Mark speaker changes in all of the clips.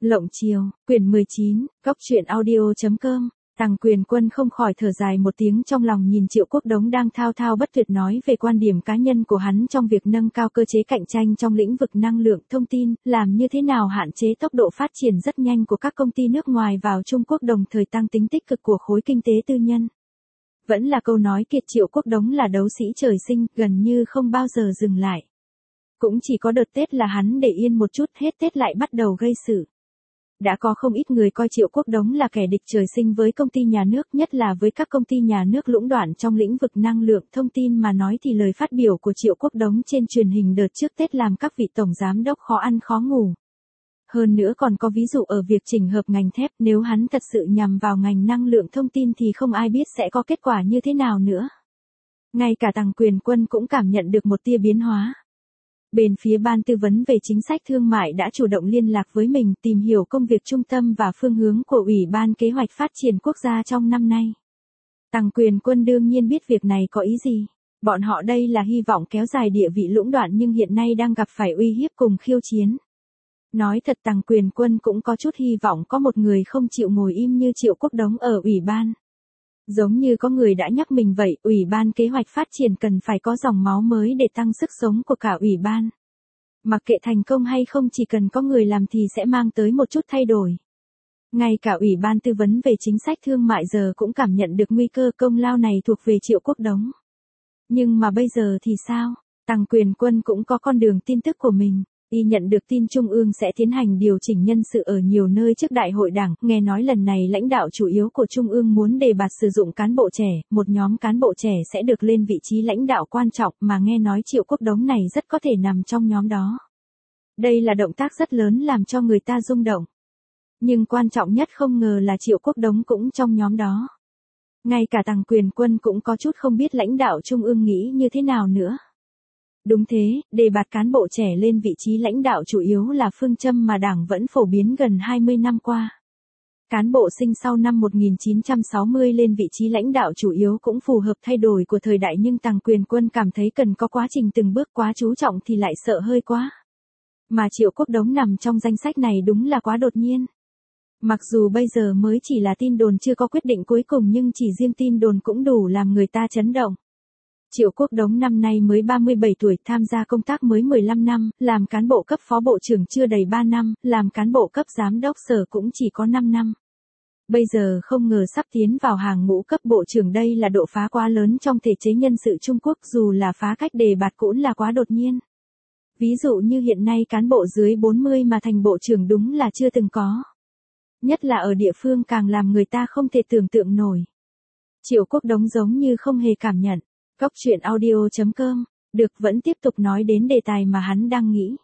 Speaker 1: Lộng Chiều, quyển 19, góc truyện audio.com. Tằng Quyền Quân không khỏi thở dài một tiếng trong lòng nhìn Triệu Quốc Đống đang thao thao bất tuyệt nói về quan điểm cá nhân của hắn trong việc nâng cao cơ chế cạnh tranh trong lĩnh vực năng lượng thông tin, làm như thế nào hạn chế tốc độ phát triển rất nhanh của các công ty nước ngoài vào Trung Quốc đồng thời tăng tính tích cực của khối kinh tế tư nhân. Vẫn là câu nói kiệt, Triệu Quốc Đống là đấu sĩ trời sinh, gần như không bao giờ dừng lại. Cũng chỉ có đợt Tết là hắn để yên một chút, hết Tết lại bắt đầu gây sự. Đã có không ít người coi Triệu Quốc Đống là kẻ địch trời sinh với công ty nhà nước, nhất là với các công ty nhà nước lũng đoạn trong lĩnh vực năng lượng thông tin mà nói thì lời phát biểu của Triệu Quốc Đống trên truyền hình đợt trước Tết làm các vị tổng giám đốc khó ăn khó ngủ. Hơn nữa còn có ví dụ ở việc chỉnh hợp ngành thép, nếu hắn thật sự nhằm vào ngành năng lượng thông tin thì không ai biết sẽ có kết quả như thế nào nữa. Ngay cả Tằng Quyền Quân cũng cảm nhận được một tia biến hóa. Bên phía ban tư vấn về chính sách thương mại đã chủ động liên lạc với mình tìm hiểu công việc trung tâm và phương hướng của Ủy ban Kế hoạch Phát triển Quốc gia trong năm nay. Tằng Quyền Quân đương nhiên biết việc này có ý gì. Bọn họ đây là hy vọng kéo dài địa vị lũng đoạn nhưng hiện nay đang gặp phải uy hiếp cùng khiêu chiến. Nói thật, Tằng Quyền Quân cũng có chút hy vọng có một người không chịu ngồi im như Triệu Quốc Đống ở Ủy ban. Giống như có người đã nhắc mình vậy, Ủy ban Kế hoạch Phát triển cần phải có dòng máu mới để tăng sức sống của cả Ủy ban. Mặc kệ thành công hay không, chỉ cần có người làm thì sẽ mang tới một chút thay đổi. Ngay cả Ủy ban tư vấn về chính sách thương mại giờ cũng cảm nhận được nguy cơ, công lao này thuộc về Triệu Quốc Đống. Nhưng mà bây giờ thì sao? Tằng Quyền Quân cũng có con đường tin tức của mình. Y nhận được tin Trung ương sẽ tiến hành điều chỉnh nhân sự ở nhiều nơi trước đại hội đảng, nghe nói lần này lãnh đạo chủ yếu của Trung ương muốn đề bạt sử dụng cán bộ trẻ, một nhóm cán bộ trẻ sẽ được lên vị trí lãnh đạo quan trọng mà nghe nói Triệu Quốc Đống này rất có thể nằm trong nhóm đó. Đây là động tác rất lớn làm cho người ta rung động. Nhưng quan trọng nhất không ngờ là Triệu Quốc Đống cũng trong nhóm đó. Ngay cả Tằng Quyền Quân cũng có chút không biết lãnh đạo Trung ương nghĩ như thế nào nữa. Đúng thế, đề bạt cán bộ trẻ lên vị trí lãnh đạo chủ yếu là phương châm mà Đảng vẫn phổ biến gần 20 năm qua. Cán bộ sinh sau năm 1960 lên vị trí lãnh đạo chủ yếu cũng phù hợp thay đổi của thời đại, nhưng Tằng Quyền Quân cảm thấy cần có quá trình từng bước, quá chú trọng thì lại sợ hơi quá. Mà Triệu Quốc Đống nằm trong danh sách này đúng là quá đột nhiên. Mặc dù bây giờ mới chỉ là tin đồn chưa có quyết định cuối cùng nhưng chỉ riêng tin đồn cũng đủ làm người ta chấn động. Triệu Quốc Đống năm nay mới 37 tuổi, tham gia công tác mới 15 năm, làm cán bộ cấp phó bộ trưởng chưa đầy 3 năm, làm cán bộ cấp giám đốc sở cũng chỉ có 5 năm. Bây giờ không ngờ sắp tiến vào hàng ngũ cấp bộ trưởng, đây là độ phá quá lớn trong thể chế nhân sự Trung Quốc, dù là phá cách đề bạt cũng là quá đột nhiên. Ví dụ như hiện nay cán bộ dưới 40 mà thành bộ trưởng đúng là chưa từng có. Nhất là ở địa phương càng làm người ta không thể tưởng tượng nổi. Triệu Quốc Đống giống như không hề cảm nhận. Góc truyện audio.com, được vẫn tiếp tục nói đến đề tài mà hắn đang nghĩ.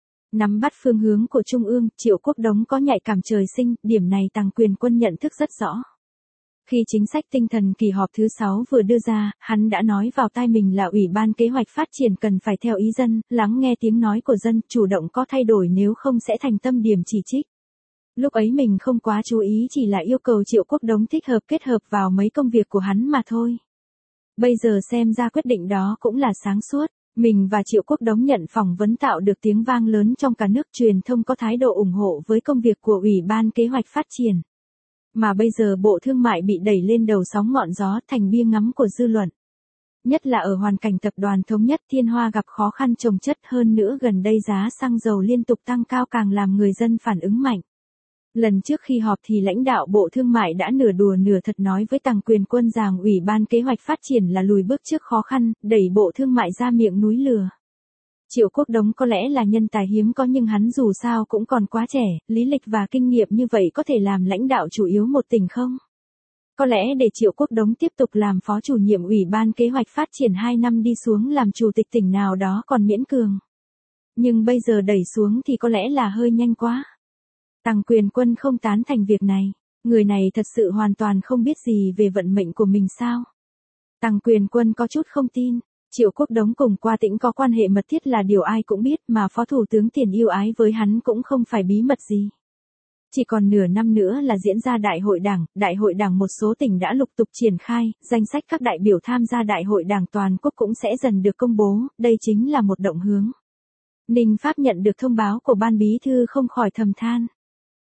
Speaker 1: Nắm bắt phương hướng của Trung ương, Triệu Quốc Đống có nhạy cảm trời sinh, điểm này Tằng Quyền Quân nhận thức rất rõ. Khi chính sách tinh thần kỳ họp thứ 6 vừa đưa ra, hắn đã nói vào tai mình là Ủy ban Kế hoạch Phát triển cần phải theo ý dân, lắng nghe tiếng nói của dân, chủ động có thay đổi nếu không sẽ thành tâm điểm chỉ trích. Lúc ấy mình không quá chú ý, chỉ là yêu cầu Triệu Quốc Đống thích hợp kết hợp vào mấy công việc của hắn mà thôi. Bây giờ xem ra quyết định đó cũng là sáng suốt. Mình và Triệu Quốc Đống nhận phỏng vấn tạo được tiếng vang lớn trong cả nước, truyền thông có thái độ ủng hộ với công việc của Ủy ban Kế hoạch Phát triển. Mà bây giờ Bộ Thương mại bị đẩy lên đầu sóng ngọn gió, thành bia ngắm của dư luận. Nhất là ở hoàn cảnh tập đoàn Thống nhất Thiên Hoa gặp khó khăn chồng chất, hơn nữa gần đây giá xăng dầu liên tục tăng cao càng làm người dân phản ứng mạnh. Lần trước khi họp thì lãnh đạo Bộ Thương mại đã nửa đùa nửa thật nói với Tằng Quyền Quân rằng Ủy ban Kế hoạch Phát triển là lùi bước trước khó khăn, đẩy Bộ Thương mại ra miệng núi lửa. Triệu Quốc Đống có lẽ là nhân tài hiếm có nhưng hắn dù sao cũng còn quá trẻ, lý lịch và kinh nghiệm như vậy có thể làm lãnh đạo chủ yếu một tỉnh không? Có lẽ để Triệu Quốc Đống tiếp tục làm phó chủ nhiệm Ủy ban Kế hoạch Phát triển 2 năm đi xuống làm chủ tịch tỉnh nào đó còn miễn cường. Nhưng bây giờ đẩy xuống thì có lẽ là hơi nhanh quá. Tằng Quyền Quân không tán thành việc này. Người này thật sự hoàn toàn không biết gì về vận mệnh của mình sao? Tằng Quyền Quân có chút không tin. Triệu Quốc Đống cùng Qua Tĩnh có quan hệ mật thiết là điều ai cũng biết, mà Phó Thủ tướng Tiền yêu ái với hắn cũng không phải bí mật gì. Chỉ còn nửa năm nữa là diễn ra Đại hội đảng một số tỉnh đã lục tục triển khai, danh sách các đại biểu tham gia Đại hội đảng toàn quốc cũng sẽ dần được công bố, đây chính là một động hướng. Ninh Pháp nhận được thông báo của ban bí thư không khỏi thầm than.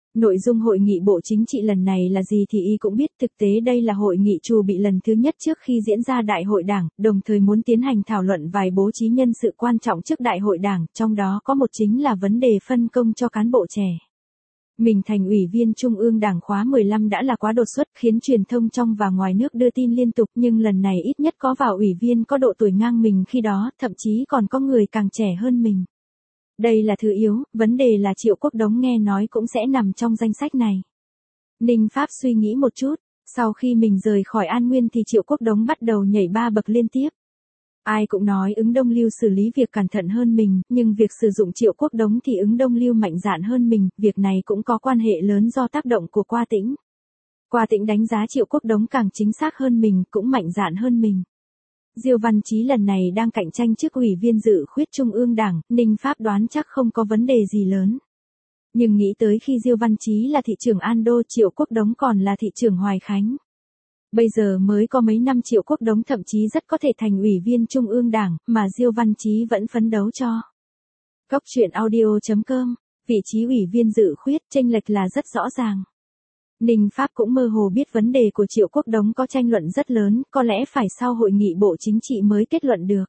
Speaker 1: Nội dung hội nghị Bộ Chính trị lần này là gì thì y cũng biết, thực tế đây là hội nghị chuẩn bị lần thứ nhất trước khi diễn ra Đại hội Đảng, đồng thời muốn tiến hành thảo luận vài bố trí nhân sự quan trọng trước Đại hội Đảng, trong đó có một chính là vấn đề phân công cho cán bộ trẻ. Mình thành ủy viên Trung ương Đảng khóa 15 đã là quá đột xuất, khiến truyền thông trong và ngoài nước đưa tin liên tục, nhưng lần này ít nhất có vào ủy viên có độ tuổi ngang mình khi đó, thậm chí còn có người càng trẻ hơn mình. Đây là thứ yếu, vấn đề là Triệu Quốc Đống nghe nói cũng sẽ nằm trong danh sách này. Ninh Pháp suy nghĩ một chút, sau khi mình rời khỏi An Nguyên thì Triệu Quốc Đống bắt đầu nhảy 3 bậc liên tiếp. Ai cũng nói Ứng Đông Lưu xử lý việc cẩn thận hơn mình, nhưng việc sử dụng Triệu Quốc Đống thì Ứng Đông Lưu mạnh dạn hơn mình, việc này cũng có quan hệ lớn do tác động của Qua Tĩnh. Qua Tĩnh đánh giá Triệu Quốc Đống càng chính xác hơn mình, cũng mạnh dạn hơn mình. Diêu Văn Chí lần này đang cạnh tranh chức ủy viên dự khuyết Trung ương Đảng, Ninh Pháp đoán chắc không có vấn đề gì lớn. Nhưng nghĩ tới khi Diêu Văn Chí là thị trưởng An Đô, Triệu Quốc Đống còn là thị trưởng Hoài Khánh. Bây giờ mới có mấy năm Triệu Quốc Đống thậm chí rất có thể thành ủy viên Trung ương Đảng, mà Diêu Văn Chí vẫn phấn đấu cho. Cốc truyện audio.com, vị trí ủy viên dự khuyết chênh lệch là rất rõ ràng. Ninh Pháp cũng mơ hồ biết vấn đề của Triệu Quốc Đống có tranh luận rất lớn, có lẽ phải sau hội nghị Bộ Chính trị mới kết luận được.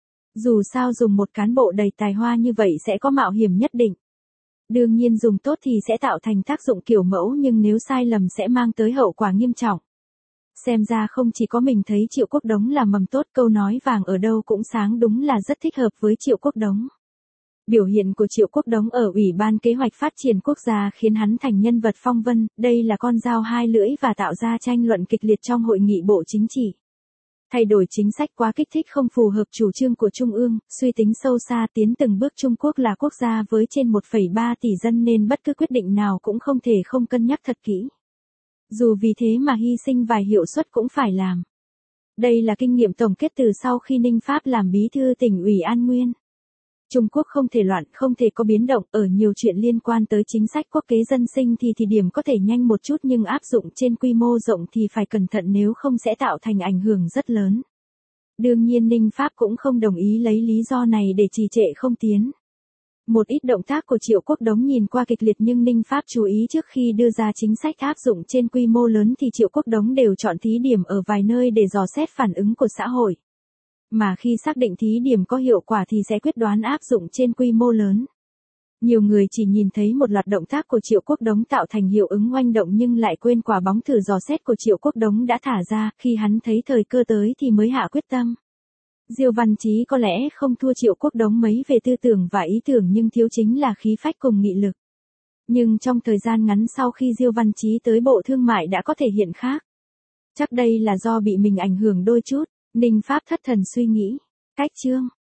Speaker 1: Dù sao dùng một cán bộ đầy tài hoa như vậy sẽ có mạo hiểm nhất định. Đương nhiên dùng tốt thì sẽ tạo thành tác dụng kiểu mẫu, nhưng nếu sai lầm sẽ mang tới hậu quả nghiêm trọng. Xem ra không chỉ có mình thấy Triệu Quốc Đống là mầm tốt, câu nói vàng ở đâu cũng sáng đúng là rất thích hợp với Triệu Quốc Đống. Biểu hiện của Triệu Quốc Đống ở Ủy ban Kế hoạch Phát triển Quốc gia khiến hắn thành nhân vật phong vân, đây là con dao hai lưỡi và tạo ra tranh luận kịch liệt trong hội nghị Bộ Chính trị. Thay đổi chính sách quá kích thích không phù hợp chủ trương của Trung ương, suy tính sâu xa tiến từng bước. Trung Quốc là quốc gia với trên 1,3 tỷ dân nên bất cứ quyết định nào cũng không thể không cân nhắc thật kỹ. Dù vì thế mà hy sinh vài hiệu suất cũng phải làm. Đây là kinh nghiệm tổng kết từ sau khi Ninh Pháp làm bí thư tỉnh ủy An Nguyên. Trung Quốc không thể loạn, không thể có biến động, ở nhiều chuyện liên quan tới chính sách quốc kế dân sinh thì điểm có thể nhanh một chút, nhưng áp dụng trên quy mô rộng thì phải cẩn thận, nếu không sẽ tạo thành ảnh hưởng rất lớn. Đương nhiên Ninh Pháp cũng không đồng ý lấy lý do này để trì trệ không tiến. Một ít động tác của Triệu Quốc Đống nhìn qua kịch liệt, nhưng Ninh Pháp chú ý trước khi đưa ra chính sách áp dụng trên quy mô lớn thì Triệu Quốc Đống đều chọn thí điểm ở vài nơi để dò xét phản ứng của xã hội. Mà khi xác định thí điểm có hiệu quả thì sẽ quyết đoán áp dụng trên quy mô lớn. Nhiều người chỉ nhìn thấy một loạt động tác của Triệu Quốc Đống tạo thành hiệu ứng oanh động nhưng lại quên quả bóng thử dò xét của Triệu Quốc Đống đã thả ra, khi hắn thấy thời cơ tới thì mới hạ quyết tâm. Diêu Văn Chí có lẽ không thua Triệu Quốc Đống mấy về tư tưởng và ý tưởng, nhưng thiếu chính là khí phách cùng nghị lực. Nhưng trong thời gian ngắn sau khi Diêu Văn Chí tới Bộ Thương mại đã có thể hiện khác. Chắc đây là do bị mình ảnh hưởng đôi chút. Ninh Pháp thất thần suy nghĩ. Cách chương